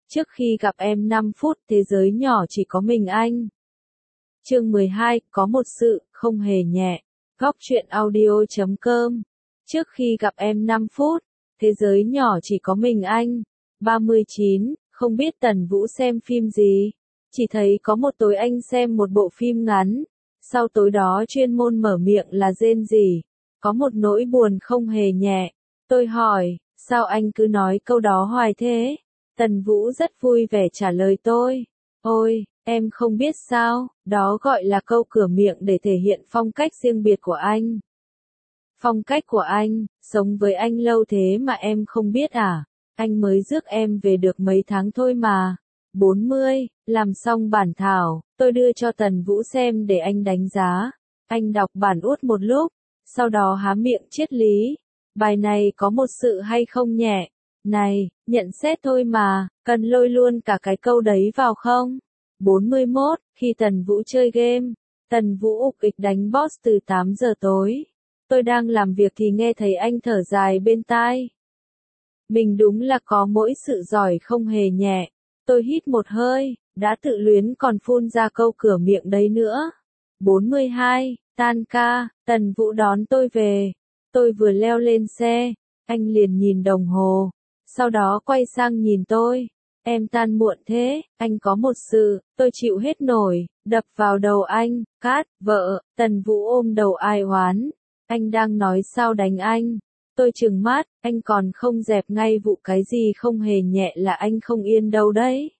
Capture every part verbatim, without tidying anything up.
Trước khi gặp em năm phút, thế giới nhỏ chỉ có mình anh. Chương mười hai, có một sự, không hề nhẹ. Góc truyện audio chấm com. Trước khi gặp em năm phút, thế giới nhỏ chỉ có mình anh. ba mươi chín, không biết Tần Vũ xem phim gì. Chỉ thấy có một tối anh xem một bộ phim ngắn. Sau tối đó chuyên môn mở miệng là rên rỉ. Có một nỗi buồn không hề nhẹ. Tôi hỏi, sao anh cứ nói câu đó hoài thế? Tần Vũ rất vui vẻ trả lời tôi. Ôi, em không biết sao, đó gọi là câu cửa miệng để thể hiện phong cách riêng biệt của anh. Phong cách của anh, sống với anh lâu thế mà em không biết à? Anh mới rước em về được mấy tháng thôi mà. bốn mươi, làm xong bản thảo, tôi đưa cho Tần Vũ xem để anh đánh giá. Anh đọc bản út một lúc, sau đó há miệng triết lý. Bài này có một sự hay không nhẹ? Này, nhận xét thôi mà, cần lôi luôn cả cái câu đấy vào không? bốn mươi mốt, khi Tần Vũ chơi game, Tần Vũ ục ịch đánh boss từ tám giờ tối. Tôi đang làm việc thì nghe thấy anh thở dài bên tai. Mình đúng là có mỗi sự giỏi không hề nhẹ. Tôi hít một hơi, đã tự luyến còn phun ra câu cửa miệng đấy nữa. bốn mươi hai, tan ca, Tần Vũ đón tôi về. Tôi vừa leo lên xe, anh liền nhìn đồng hồ. Sau đó quay sang nhìn tôi. Em tan muộn thế, anh có một sự, tôi chịu hết nổi, đập vào đầu anh, cát, vợ, Tần Vũ ôm đầu ai oán. Anh đang nói sao đánh anh. Tôi trừng mắt, anh còn không dẹp ngay vụ cái gì không hề nhẹ là anh không yên đâu đấy.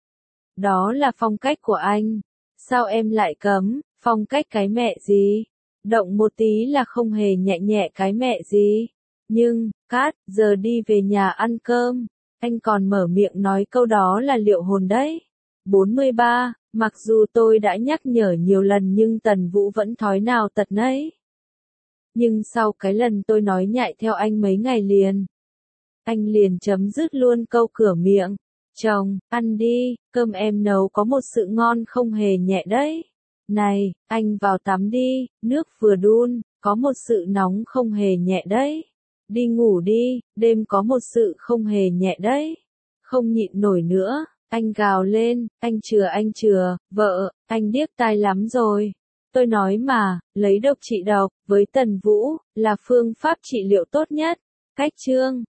Đó là phong cách của anh. Sao em lại cấm, phong cách cái mẹ gì? Động một tí là không hề nhẹ nhẹ cái mẹ gì? Nhưng, cát, giờ đi về nhà ăn cơm. Anh còn mở miệng nói câu đó là liệu hồn đấy. bốn mươi ba, mặc dù tôi đã nhắc nhở nhiều lần nhưng Tần Vũ vẫn thói nào tật nấy. Nhưng sau cái lần tôi nói nhại theo anh mấy ngày liền, anh liền chấm dứt luôn câu cửa miệng. Chồng, ăn đi, cơm em nấu có một sự ngon không hề nhẹ đấy. Này, anh vào tắm đi, nước vừa đun, có một sự nóng không hề nhẹ đấy. Đi ngủ đi, đêm có một sự không hề nhẹ đấy. Không nhịn nổi nữa, anh gào lên, anh chừa anh chừa, vợ, anh điếc tai lắm rồi. Tôi nói mà, lấy độc trị độc, với Tần Vũ, là phương pháp trị liệu tốt nhất. Cách chương